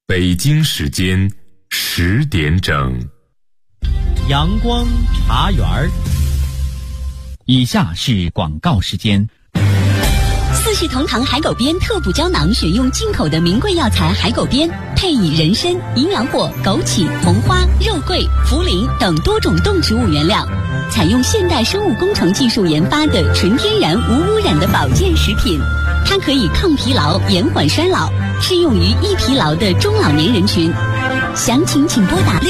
北京时间10点整。 阳光茶园儿。 以下是广告时间。 四世同堂海狗鞭特补胶囊选用进口的名贵药材海狗鞭，配以人参、营养果、枸杞、红花、肉桂、茯苓等多种动植物原料，采用现代生物工程技术研发的纯天然无污染的保健食品。它可以抗疲劳、延缓衰老，适用于易疲劳的中老年人群。详情请拨打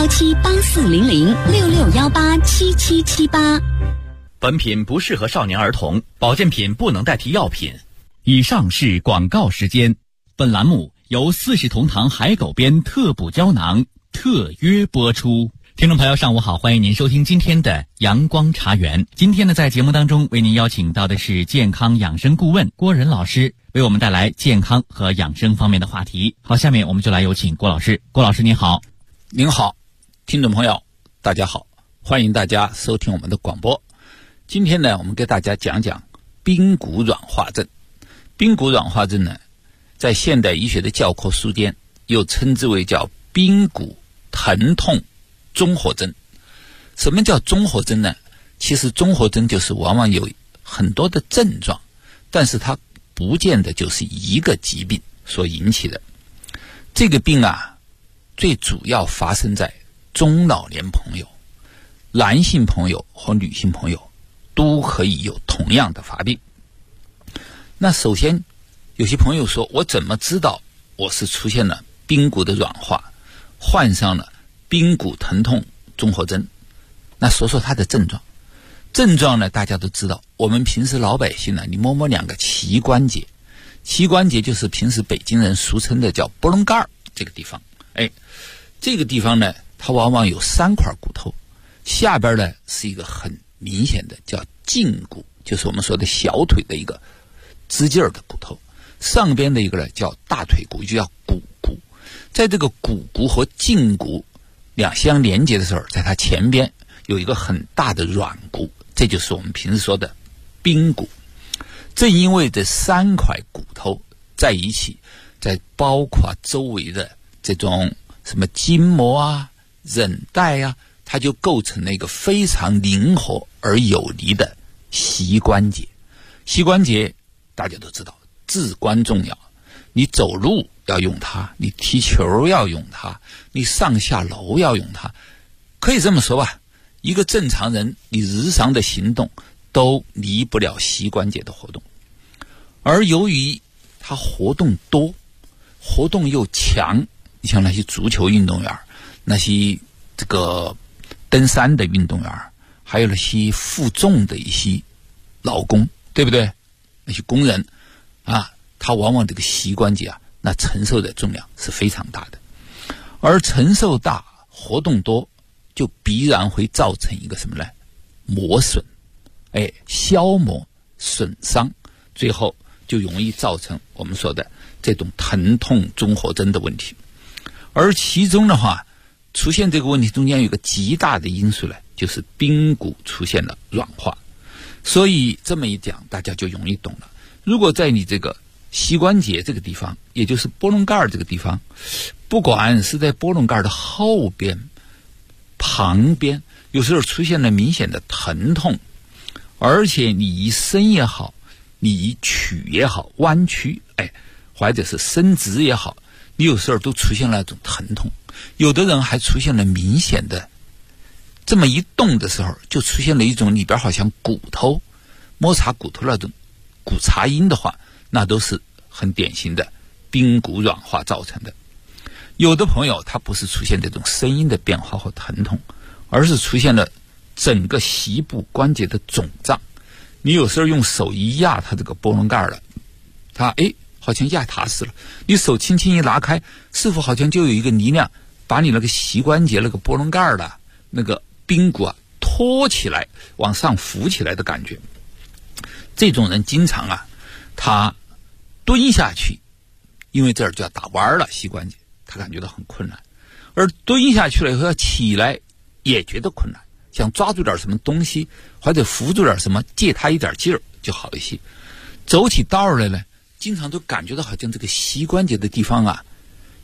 6617840066187778。 本品不适合少年儿童，保健品不能代替药品。 以上是广告时间。本栏目由四世同堂海狗鞭特补胶囊特约播出。听众朋友上午好，欢迎您收听今天的阳光茶园。今天呢，在节目当中为您邀请到的是健康养生顾问郭仁老师，为我们带来健康和养生方面的话题。好，下面我们就来有请郭老师。郭老师您好。 您好，听众朋友大家好，欢迎大家收听我们的广播。今天呢，我们给大家讲讲髌骨软化症。髌骨软化症呢，在现代医学的教科书间又称之为叫髌骨疼痛综合征。什么叫综合征呢？其实综合征就是往往有很多的症状，但是它不见得就是一个疾病所引起的。这个病啊，最主要发生在中老年朋友，男性朋友和女性朋友都可以有同样的发病。那首先有些朋友说，我怎么知道我是出现了髌骨的软化，患上了髌骨疼痛综合征？那说说它的症状。症状呢，大家都知道，我们平时老百姓呢，你摸摸两个膝关节，膝关节就是平时北京人俗称的叫波棱盖儿这个地方。这个地方呢，它往往有3块骨头，下边呢是一个很明显的叫胫骨，就是我们说的小腿的一个支劲儿的骨头，上边的一个呢叫大腿骨，就叫股骨。在这个股骨和胫骨两相连接的时候，在它前边有一个很大的软骨，这就是我们平时说的髌骨。正因为这3块骨头在一起，再包括周围的这种什么筋膜啊、韧带啊，它就构成了一个非常灵活而有力的膝关节。膝关节大家都知道至关重要，你走路要用它，你踢球要用它，你上下楼要用它。可以这么说吧，一个正常人你日常的行动都离不了膝关节的活动。而由于它活动多，活动又强，你像那些足球运动员，那些这个登山的运动员，还有那些负重的一些劳工，对不对？那些工人啊，他往往这个膝关节啊，那承受的重量是非常大的。而承受大、活动多，就必然会造成一个什么呢？磨损，消磨、损伤，最后就容易造成我们说的这种疼痛综合征的问题。而其中的话，出现这个问题中间有一个极大的因素呢，就是髌骨出现了软化。所以这么一讲，大家就容易懂了。如果在你这个膝关节这个地方，也就是波棱盖这个地方，不管是在波棱盖的后边、旁边，有时候出现了明显的疼痛，而且你一伸也好，你一曲也好，弯曲，或者是伸直也好，你有时候都出现了那种疼痛。有的人还出现了明显的，这么一动的时候，就出现了一种里边好像骨头摩擦骨头那种骨擦音的话，那都是很典型的髌骨软化造成的。有的朋友他不是出现这种声音的变化和疼痛，而是出现了整个膝部关节的肿胀。你有时候用手一压它这个波棱盖了，它好像压踏实了，你手轻轻一拉开，似乎好像就有一个力量把你那个膝关节那个波棱盖的那个髌骨啊拖起来，往上浮起来的感觉。这种人经常啊，他蹲下去，因为这儿就要打弯了膝关节，他感觉到很困难。而蹲下去了以后要起来也觉得困难，想抓住点什么东西或者扶住点什么，借他一点劲儿就好一些。走起道来呢，经常都感觉到好像这个膝关节的地方啊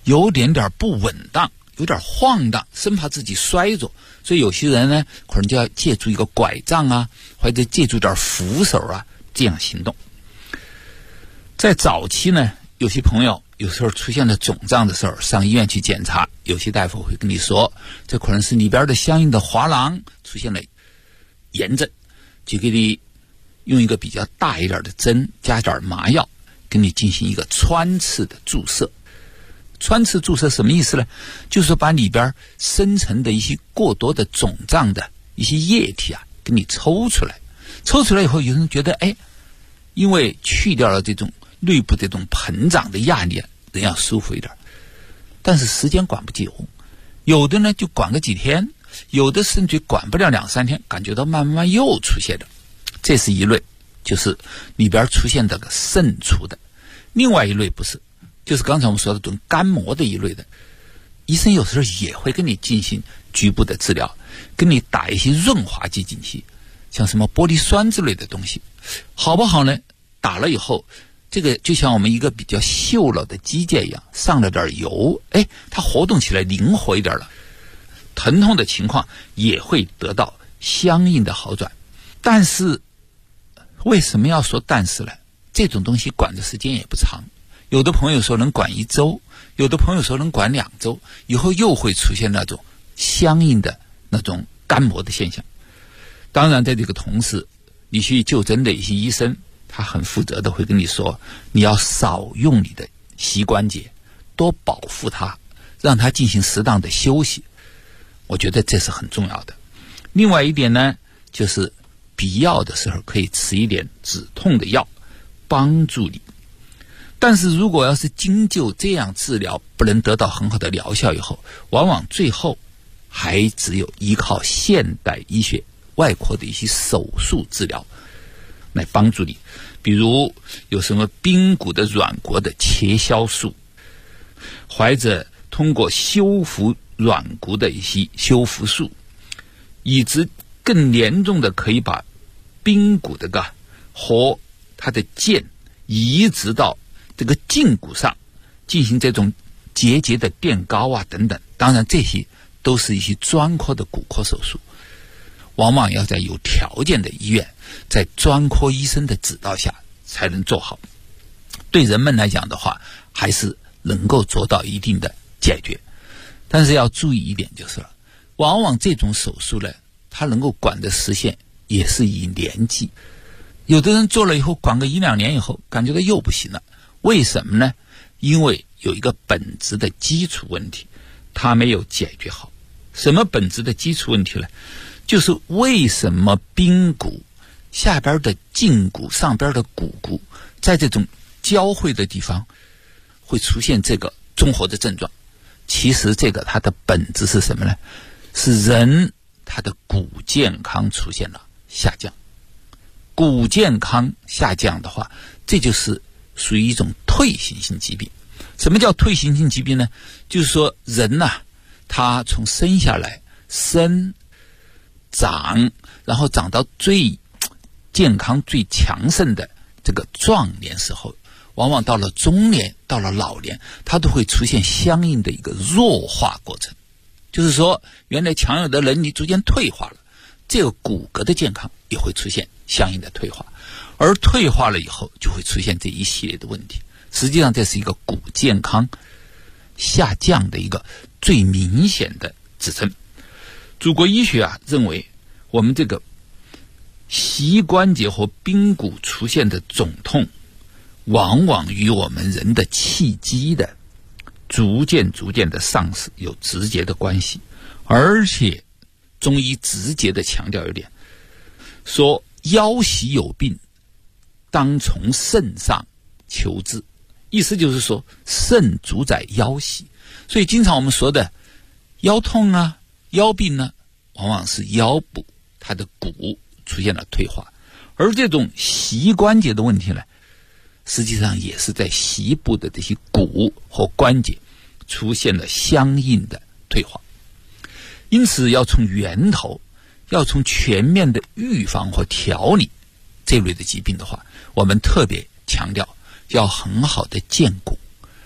有点不稳当，有点晃荡，生怕自己摔着，所以有些人呢可能就要借助一个拐杖啊，或者借助点扶手啊，这样行动。在早期呢，有些朋友有时候出现了肿胀的时候，上医院去检查，有些大夫会跟你说，这可能是里边的相应的滑囊出现了炎症，就给你用一个比较大一点的针，加点麻药，给你进行一个穿刺的注射。穿刺注射什么意思呢？就是说把里边生成的一些过多的肿胀的一些液体啊，给你抽出来。抽出来以后，有人觉得因为去掉了这种内部这种膨胀的压力，人要舒服一点。但是时间管不久，有的呢就管个几天，有的甚至管不了2-3天，感觉到慢慢又出现了。这是一类，就是里边出现这个渗出的。另外一类不是，就是刚才我们说的这种干膜的一类的，医生有时候也会跟你进行局部的治疗，跟你打一些润滑剂进去，像什么玻璃酸之类的东西。好不好呢？打了以后，这个就像我们一个比较锈了的机械一样，上了点油，它活动起来灵活一点了，疼痛的情况也会得到相应的好转。但是为什么要说但是呢？这种东西管的时间也不长，有的朋友说能管1周，有的朋友说能管2周，以后又会出现那种相应的那种干膜的现象。当然在这个同时，你去就诊的一些医生，他很负责的会跟你说，你要少用你的膝关节，多保护它，让它进行适当的休息。我觉得这是很重要的。另外一点呢，就是必要的时候可以吃一点止痛的药，帮助你。但是如果要是经就这样治疗不能得到很好的疗效以后，往往最后还只有依靠现代医学外科的一些手术治疗来帮助你。比如有什么髌骨的软骨的切削术，或者通过修复软骨的一些修复术，以致更严重的可以把髌骨的和它的腱移植到这个胫骨上，进行这种节节的垫高啊等等。当然这些都是一些专科的骨科手术，往往要在有条件的医院，在专科医生的指导下才能做好。对人们来讲的话，还是能够做到一定的解决。但是要注意一点就是了，往往这种手术呢，它能够管的时限也是以年计。有的人做了以后管个1-2年以后，感觉到又不行了。为什么呢？因为有一个本质的基础问题，它没有解决好。什么本质的基础问题呢？就是为什么髌骨下边的胫骨上边的股骨在这种交汇的地方会出现这个综合的症状。其实这个它的本质是什么呢？是人他的骨健康出现了下降。骨健康下降的话，这就是属于一种退行性疾病。什么叫退行性疾病呢？就是说人他从生下来生长，然后长到最健康最强盛的这个壮年时候，往往到了中年，到了老年，它都会出现相应的一个弱化过程。就是说原来强有的能力逐渐退化了，这个骨骼的健康也会出现相应的退化，而退化了以后就会出现这一系列的问题。实际上这是一个骨健康下降的一个最明显的指征。祖国医学认为，我们这个膝关节和髌骨出现的肿痛，往往与我们人的气机的逐渐的丧失有直接的关系。而且中医直接的强调一点，说腰膝有病，当从肾上求治。意思就是说肾主宰腰膝，所以经常我们说的腰痛腰病往往是腰部它的骨出现了退化。而这种膝关节的问题呢，实际上也是在膝部的这些骨和关节出现了相应的退化。因此要从源头，要从全面的预防和调理这类的疾病的话，我们特别强调要很好的健骨。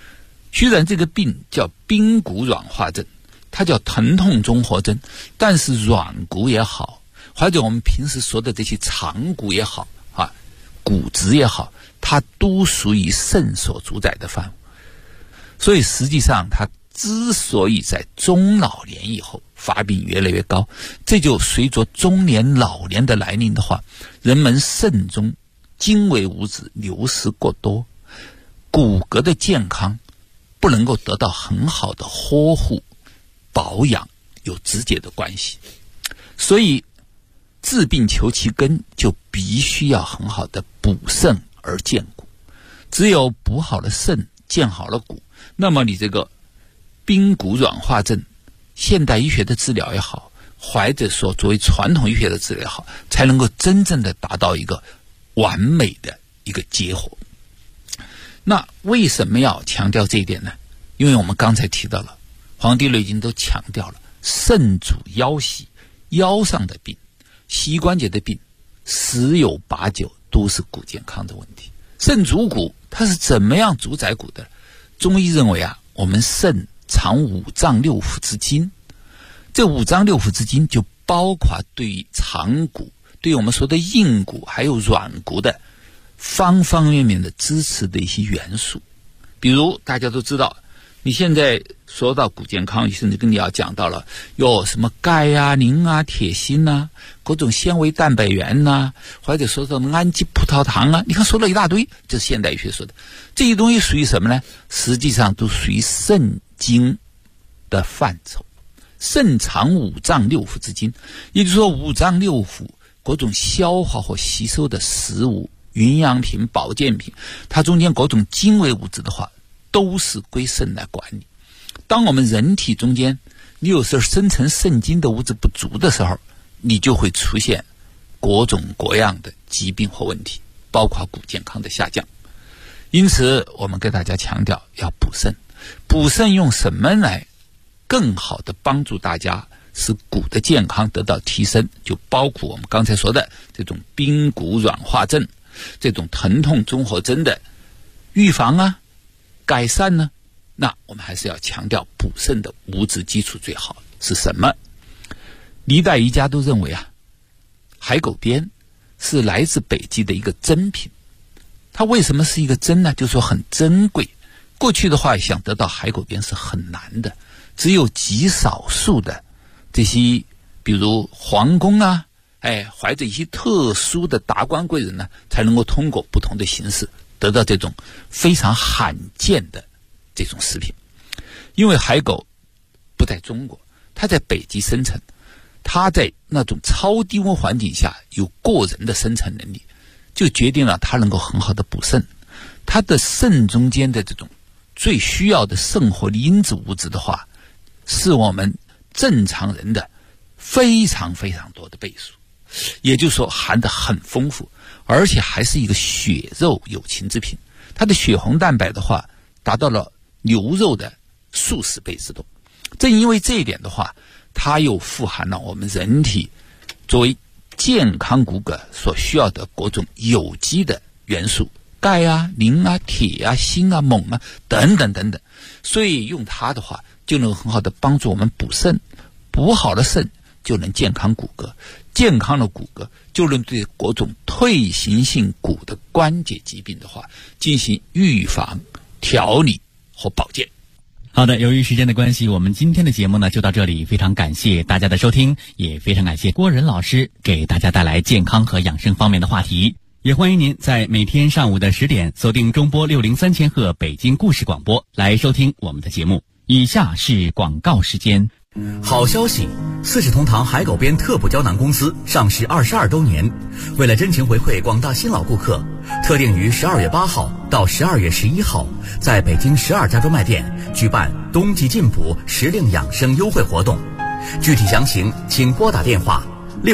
虽然这个病叫髌骨软化症，它叫疼痛综合征，但是软骨也好，或者我们平时说的这些长骨也好啊，骨质也好，它都属于肾所主宰的范围。所以实际上它之所以在中老年以后发病越来越高，这就随着中年老年的来临的话，人们肾中精微物质流失过多，骨骼的健康不能够得到很好的呵护保养，有直接的关系。所以治病求其根，就必须要很好的补肾而健骨。只有补好了肾，健好了骨，那么你这个髌骨软化症，现代医学的治疗也好，或者说作为传统医学的治疗也好，才能够真正的达到一个完美的一个结合。那为什么要强调这一点呢？因为我们刚才提到了，《黄帝内经》都强调了肾主腰膝，腰上的病、膝关节的病十有八九都是骨健康的问题。肾主骨，它是怎么样主宰骨的？中医认为啊，我们肾藏五脏六腑之精，这五脏六腑之精就包括对于长骨、对于我们说的硬骨还有软骨的方方面面的支持的一些元素。比如大家都知道，你现在说到骨健康，甚至跟你要讲到了有什么钙啊、磷啊、铁锌啊，各种纤维蛋白原啊，或者说到氨基葡萄糖啊，你看说了一大堆，这是现代医学说的。这些东西属于什么呢？实际上都属于肾经的范畴。肾藏五脏六腑之精，也就是说五脏六腑各种消化和吸收的食物、营养品、保健品，它中间各种精微物质的话，都是归肾来管理。当我们人体中间你有时候生成肾精的物质不足的时候，你就会出现各种各样的疾病和问题，包括骨健康的下降。因此我们给大家强调要补肾。补肾用什么来更好的帮助大家使骨的健康得到提升？就包括我们刚才说的这种髌骨软化症、这种疼痛综合征的预防啊、改善呢？那我们还是要强调补肾的物质基础最好是什么？历代医家都认为啊，海狗鞭是来自北极的一个珍品。它为什么是一个珍呢？就是说很珍贵。过去的话想得到海狗鞭是很难的，只有极少数的这些比如皇宫啊，怀着一些特殊的达官贵人呢，才能够通过不同的形式得到这种非常罕见的这种食品。因为海狗不在中国，它在北极生存，它在那种超低温环境下有过人的生存能力，就决定了它能够很好的补肾。它的肾中间的这种最需要的肾活力因子物质的话，是我们正常人的非常非常多的倍数，也就是说含得很丰富，而且还是一个血肉有情之品。它的血红蛋白的话达到了牛肉的数十倍之多。正因为这一点的话，它又富含了我们人体作为健康骨骼所需要的各种有机的元素，钙啊、磷啊、铁啊、锌啊、锰啊等等等等。所以用它的话就能很好的帮助我们补肾，补好了肾就能健康骨骼，健康的骨骼就能对各种退行性骨的关节疾病的话进行预防、调理和保健。 好的，由于时间的关系，我们今天的节目呢就到这里，非常感谢大家的收听，也非常感谢郭仁老师给大家带来健康和养生方面的话题。也欢迎您在每天上午的10点锁定中波603千赫北京故事广播来收听我们的节目。以下是广告时间。 好消息，四世同堂海狗鞭特补胶囊公司上市22周年，为了真情回馈广大新老顾客，特定于12月8号到12月11号，在北京12家专卖店举办冬季进补时令养生优惠活动。具体详情请拨打电话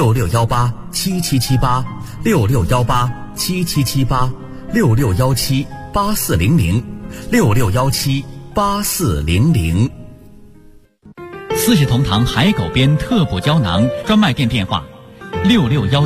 66187778 66187778 66178400 66178400。 四世同堂海狗鞭特补胶囊专卖店电话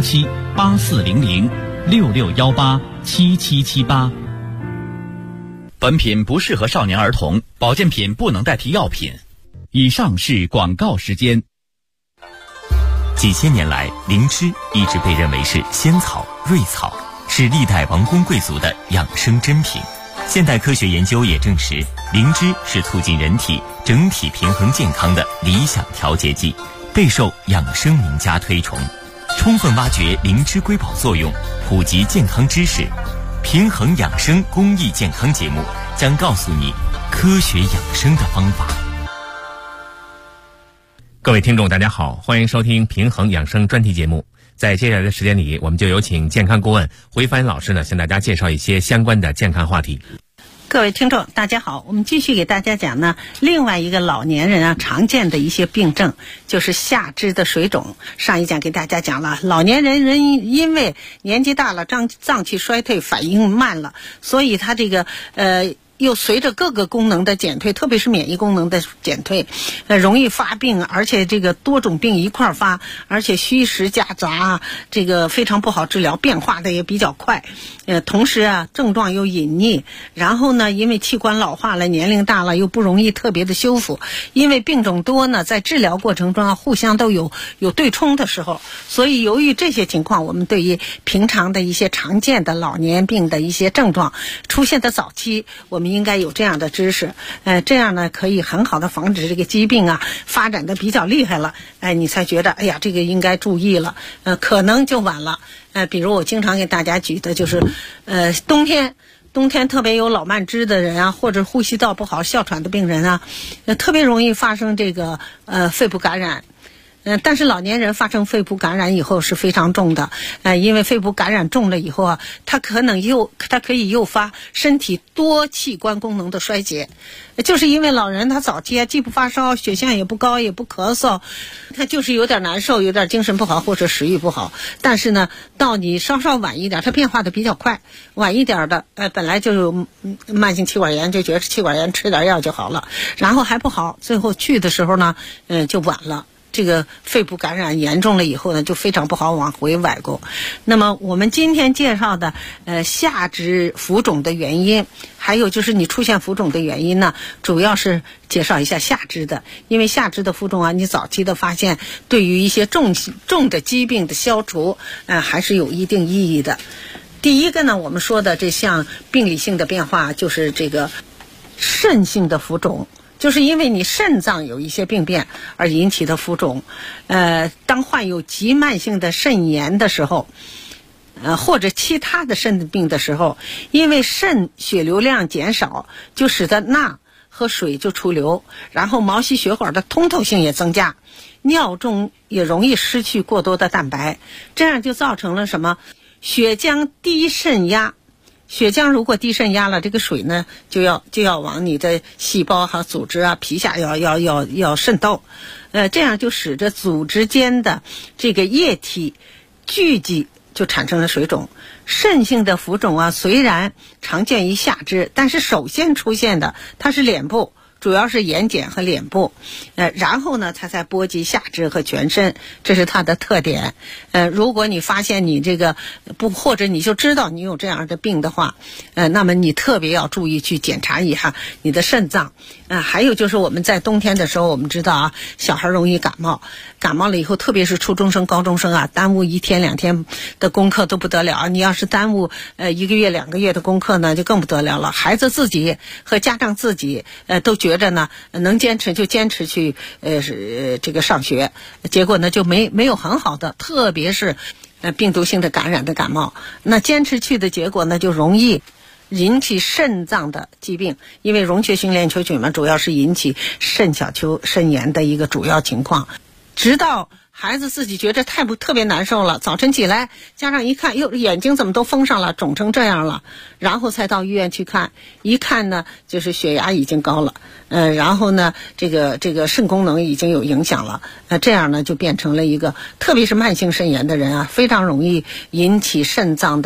66178400 66187778。 本品不适合少年儿童，保健品不能代替药品。以上是广告时间。 几千年来，灵芝一直被认为是仙草、瑞草，是历代王公贵族的养生珍品。现代科学研究也证实，灵芝是促进人体整体平衡健康的理想调节剂，备受养生名家推崇。充分挖掘灵芝瑰宝作用，普及健康知识，平衡养生公益健康节目将告诉你科学养生的方法。 各位听众大家好，欢迎收听平衡养生专题节目。在接下来的时间里，我们就有请健康顾问回帆老师呢，向大家介绍一些相关的健康话题。 各位听众大家好，我们继续给大家讲呢，另外一个老年人常见的一些病症，就是下肢的水肿。上一讲给大家讲了，老年人因为年纪大了，脏器衰退，反应慢了，所以他这个又随着各个功能的减退，特别是免疫功能的减退，容易发病，而且这个多种病一块儿发，而且虚实夹杂，这个非常不好治疗，变化的也比较快。同时症状又隐匿，然后呢，因为器官老化了，年龄大了，又不容易特别的修复。因为病种多呢，在治疗过程中互相都有对冲的时候，所以由于这些情况，我们对于平常的一些常见的老年病的一些症状出现的早期，我们应该有这样的知识，这样呢可以很好的防止这个疾病发展的比较厉害了，你才觉得这个应该注意了，可能就晚了。比如我经常给大家举的就是冬天特别有老慢支的人或者呼吸道不好哮喘的病人特别容易发生这个肺部感染。但是老年人发生肺部感染以后是非常重的，因为肺部感染重了以后它可以诱发身体多器官功能的衰竭。就是因为老人他早期既不发烧，血象也不高，也不咳嗽，他就是有点难受，有点精神不好或者食欲不好。但是呢，到你稍晚一点，它变化的比较快，晚一点的本来就有慢性气管炎，就觉得气管炎吃点药就好了，然后还不好，最后去的时候呢就晚了。这个肺部感染严重了以后呢，就非常不好往回崴过。那么我们今天介绍的下肢浮肿的原因，还有就是你出现浮肿的原因呢，主要是介绍一下下肢的。因为下肢的浮肿你早期的发现对于一些重的疾病的消除还是有一定意义的。第一个呢，我们说的这项病理性的变化就是这个肾性的浮肿，就是因为你肾脏有一些病变而引起的浮肿。当患有急慢性的肾炎的时候，或者其他的肾病的时候，因为肾血流量减少，就使得钠和水就出流，然后毛细血管的通透性也增加，尿中也容易失去过多的蛋白，这样就造成了什么？血浆低肾压。血浆如果低肾压了，这个水呢就要往你的细胞和组织皮下要渗透，这样就使得组织间的这个液体聚集，就产生了水肿。肾性的浮肿虽然常见于下肢，但是首先出现的它是脸部，主要是眼睑和脸部，然后呢它才波及下肢和全身，这是它的特点。如果你发现你这个或者你就知道你有这样的病的话，那么你特别要注意去检查一下你的肾脏。还有就是我们在冬天的时候，我们知道小孩容易感冒了以后，特别是初中生、高中生耽误1天2天的功课都不得了。你要是耽误1个月2个月的功课呢，就更不得了了。孩子自己和家长自己都觉着呢能坚持就坚持去这个上学，结果呢就没有很好的，特别是病毒性的感染的感冒，那坚持去的结果呢就容易引起肾脏的疾病。因为溶血性链球菌主要是引起肾小球肾炎的一个主要情况。直到孩子自己觉得特别难受了，早晨起来家长一看，眼睛怎么都封上了，肿成这样了，然后才到医院去看，一看呢就是血压已经高了，然后呢这个肾功能已经有影响了，这样呢就变成了一个特别是慢性肾炎的人非常容易引起肾脏的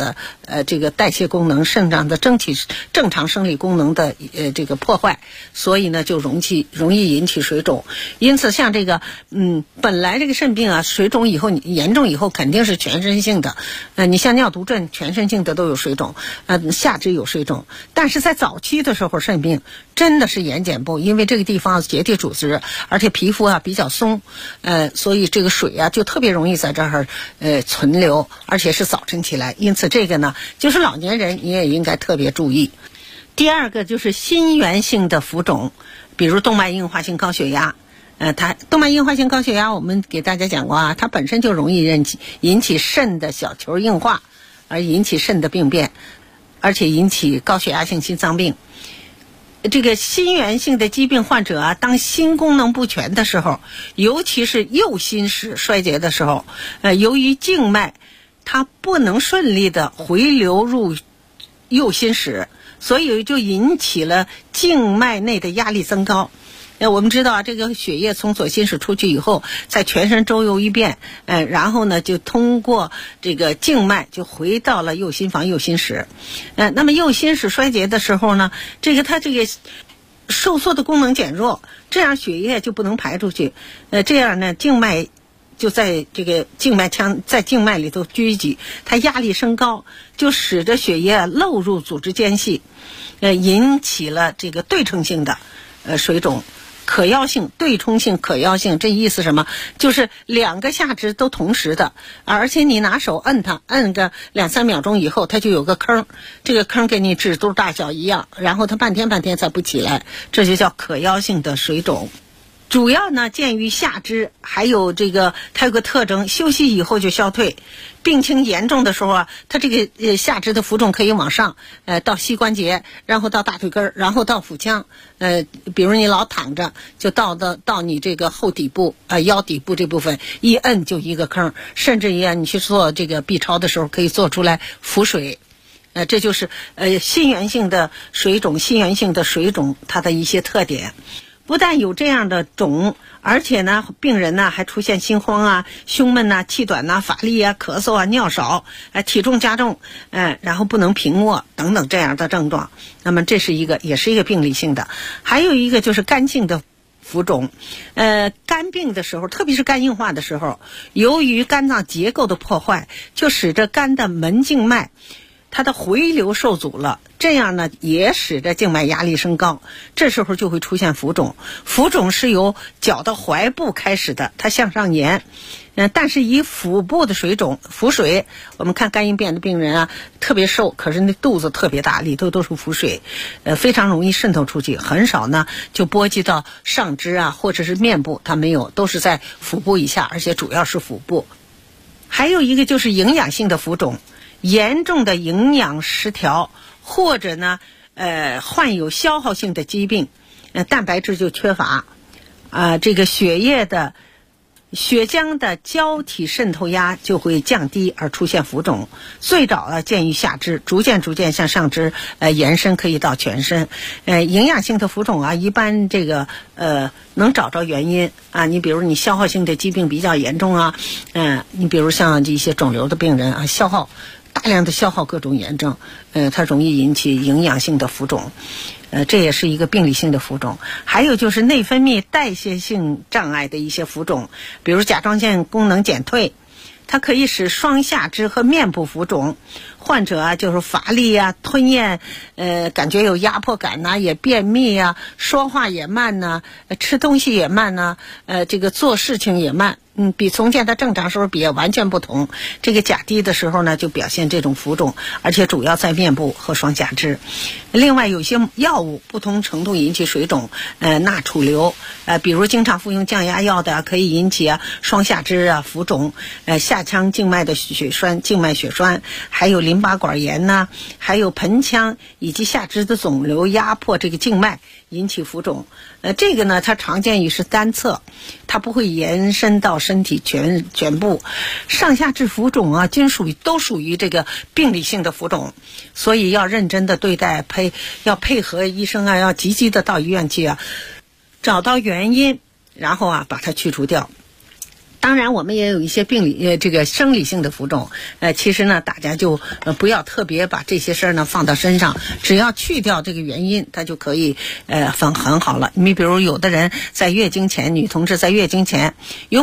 这个代谢功能、肾脏的正常生理功能的这个破坏，所以呢就容易引起水肿。因此像这个本来这个肾病啊，水肿以后严重以后肯定是全身性的，你像尿毒症全身性的都有水肿，下肢有水肿，但是在早期的时候肾病真的是眼睑部，因为这个地方结缔组织，而且皮肤啊比较松，所以这个水啊就特别容易在这儿存留，而且是早晨起来，因此这个呢就是老年人你也应该特别注意。第二个就是心源性的浮肿，比如动脉硬化性高血压。动脉硬化性高血压我们给大家讲过啊，它本身就容易引起肾的小球硬化，而引起肾的病变，而且引起高血压性心脏病。这个心源性的疾病患者啊，当心功能不全的时候，尤其是右心室衰竭的时候，由于静脉它不能顺利的回流入右心室，所以就引起了静脉内的压力增高。我们知道啊，这个血液从左心室出去以后，在全身周游一遍，然后呢就通过这个静脉就回到了右心房、右心室。那么右心室衰竭的时候呢，它这个收缩的功能减弱，这样血液就不能排出去，这样呢静脉就在这个静脉腔在静脉里头聚集，它压力升高，就使得血液漏入组织间隙，引起了这个对称性的水肿。可药性、对冲性、可药性，这意思什么？就是两个下肢都同时的，而且你拿手摁它，摁个2-3秒钟以后，它就有个坑，这个坑跟你指肚大小一样，然后它半天才不起来，这就叫可药性的水肿。主要呢见于下肢，还有它有个特征，休息以后就消退，病情严重的时候啊，它这个下肢的浮肿可以往上，到膝关节，然后到大腿根，然后到腹腔，比如你老躺着，就到你这个后底部腰底部这部分，一摁就一个坑，甚至于你去做这个 B 超的时候可以做出来浮水。这就是心源性的水肿、心源性的水肿它的一些特点。不但有这样的肿，而且呢病人呢还出现心慌啊、胸闷啊、气短啊、乏力啊、咳嗽啊、尿少，体重加重，然后不能平卧等等这样的症状。那么这是也是一个病理性的。还有一个就是肝性的浮肿，肝病的时候，特别是肝硬化的时候，由于肝脏结构的破坏，就使得肝的门静脉它的回流受阻了，这样呢也使得静脉压力升高，这时候就会出现浮肿。浮肿是由脚的踝部开始的，它向上延，但是以腹部的水肿、腹水，我们看肝硬变的病人啊，特别瘦，可是那肚子特别大，里头都是腹水，非常容易渗透出去，很少呢就波及到上肢啊或者是面部，它没有，都是在腹部以下，而且主要是腹部。还有一个就是营养性的浮肿，严重的营养失调，或者呢患有消耗性的疾病，蛋白质就缺乏，这个血浆的胶体渗透压就会降低，而出现浮肿。最早见于下肢，逐渐向上肢延伸，可以到全身。营养性的浮肿啊，一般能找着原因啊。你比如你消耗性的疾病比较严重啊，你比如像一些肿瘤的病人啊，大量的消耗各种炎症，它容易引起营养性的浮肿，这也是一个病理性的浮肿。还有就是内分泌代谢性障碍的一些浮肿，比如甲状腺功能减退，它可以使双下肢和面部浮肿。患者啊，就是乏力啊、吞咽，感觉有压迫感呐，也便秘啊，说话也慢呐，吃东西也慢呐，做事情也慢。比从前他正常时候比完全不同。这个钾低的时候呢，就表现这种浮肿，而且主要在面部和双下肢。另外有些药物不同程度引起水肿，钠储留，比如经常服用降压药的可以引起双下肢浮肿，下腔静脉的静脉血栓，还有淋巴管炎呐，还有盆腔以及下肢的肿瘤压迫这个静脉引起浮肿。这个呢它常见于是单侧，它不会延伸到身体全部。上下肢浮肿啊，都属于这个病理性的浮肿，所以要认真的对待，要配合医生啊，要积极的到医院去找到原因，然后把它去除掉。 当然我们也有一些这个生理性的浮肿，其实呢大家就不要特别把这些事儿呢放到身上，只要去掉这个原因，它就可以很好了。你比如有的人在月经前，女同志在月经前有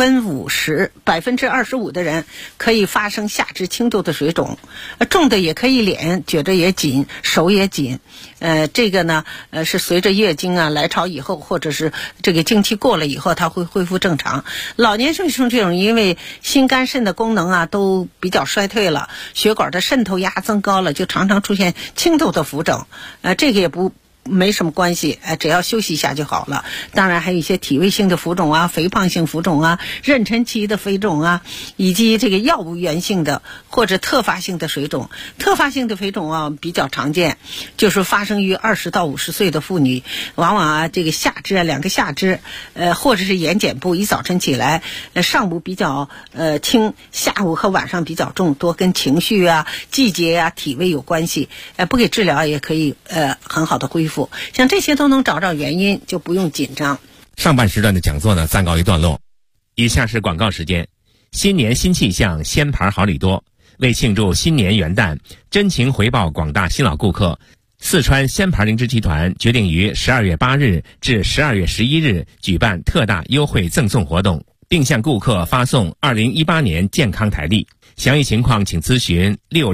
25%的人可以发生下肢轻度的水肿，重的也可以脸觉着也紧，手也紧，这个呢是随着月经啊来潮以后，或者是这个经期过了以后，它会恢复正常。老年性这种因为心肝肾的功能啊都比较衰退了，血管的渗透压增高了，就常常出现轻度的浮肿，这个也没什么关系，只要休息一下就好了。当然还有一些体位性的浮肿啊、肥胖性浮肿啊、妊娠期的浮肿啊，以及这个药物源性的或者特发性的水肿。特发性的水肿啊比较常见，就是发生于20到50岁的妇女，往往啊这个下肢啊两个下肢或者是眼睑部一早晨起来上午比较轻，下午和晚上比较重，多跟情绪啊、季节啊、体位有关系。不给治疗也可以很好的恢复。像这些都能找原因，就不用紧张。 上半时段的讲座呢暂告一段落，以下是广告时间。新年新气象，鲜牌好礼多。为庆祝新年元旦，真情回报广大新老顾客，四川鲜牌灵芝集团决定于12月8日至12月11日举办特大优惠赠送活动，并向顾客发送2018年健康台历。详细情况请咨询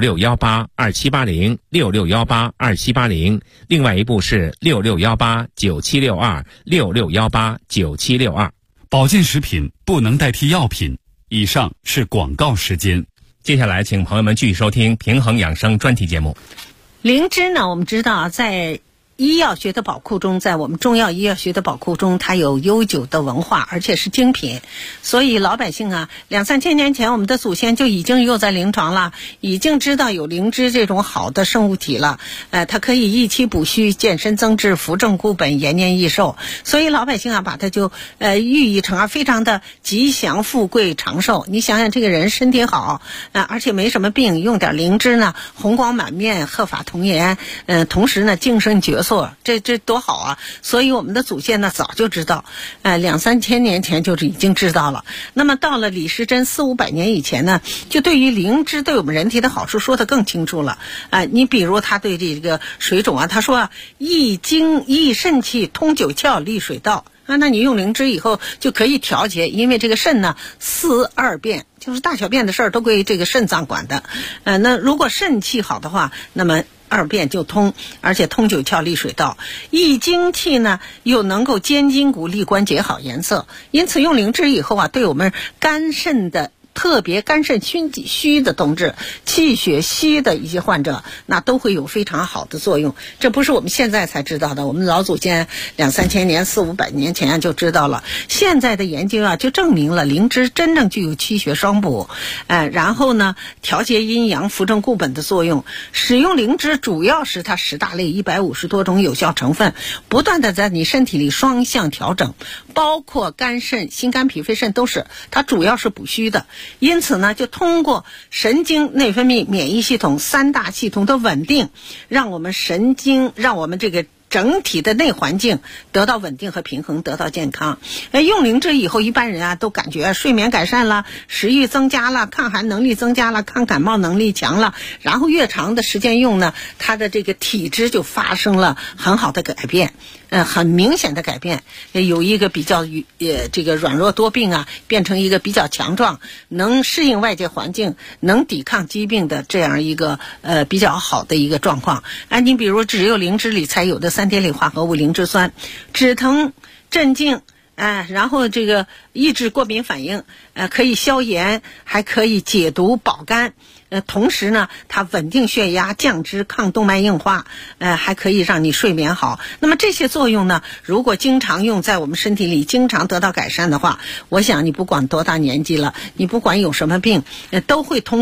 66182780 66182780，另外一部是66189762 66189762。 保健食品不能代替药品。以上是广告时间。 接下来请朋友们继续收听平衡养生专题节目。 灵芝呢，我们知道在医药学的宝库中，在我们中药医药学的宝库中，它有悠久的文化，而且是精品。所以老百姓啊，2、3千年前我们的祖先就已经用在临床了，已经知道有灵芝这种好的生物体了。它可以益气补虚、健身增智、扶正固本、延年益寿。所以老百姓啊，把它就寓意成非常的吉祥、富贵、长寿。你想想，这个人身体好而且没什么病，用点灵芝呢，红光满面、鹤发童颜，同时呢，净身绝这多好啊！所以我们的祖先呢早就知道，2、3千年前就是已经知道了。那么到了李时珍400、500年以前呢，就对于灵芝对我们人体的好处说得更清楚了。你比如他对这个水肿啊，他说益精、益肾气、通九窍、利水道。那你用灵芝以后就可以调节，因为这个肾呢4、2便，就是大小便的事儿都归这个肾脏管的。那如果肾气好的话，那么2便就通，而且通九窍、利水道。益精气呢又能够坚筋骨、利关节、好颜色。因此用灵芝以后啊，对我们肝肾的特别肝肾虚的同志、气血虚的一些患者，那都会有非常好的作用。这不是我们现在才知道的，我们老祖先2、3千年、4、500年前就知道了。现在的研究啊，就证明了灵芝真正具有气血双补，然后呢，调节阴阳、扶正固本的作用。使用灵芝主要是它10大类150多种有效成分，不断的在你身体里双向调整，包括肝肾、心肝脾肺肾都是，它主要是补虚的。因此呢，就通过神经、内分泌、免疫系统3大系统的稳定，让我们神经，让我们这个整体的内环境得到稳定和平衡，得到健康。用灵芝以后，一般人啊都感觉睡眠改善了，食欲增加了，抗寒能力增加了，抗感冒能力强了。然后越长的时间用呢，它的这个体质就发生了很好的改变，很明显的改变。有一个比较这个软弱多病啊，变成一个比较强壮，能适应外界环境，能抵抗疾病的这样一个比较好的一个状况。你比如只有灵芝里才有的3天类化合物灵芝酸，止疼镇静，然后这个抑制过敏反应，可以消炎，还可以解毒保肝。同时呢，它稳定血压、降脂、抗动脉硬化，还可以让你睡眠好。那么这些作用呢，如果经常用在我们身体里，经常得到改善的话，我想你不管多大年纪了，你不管有什么病，都会通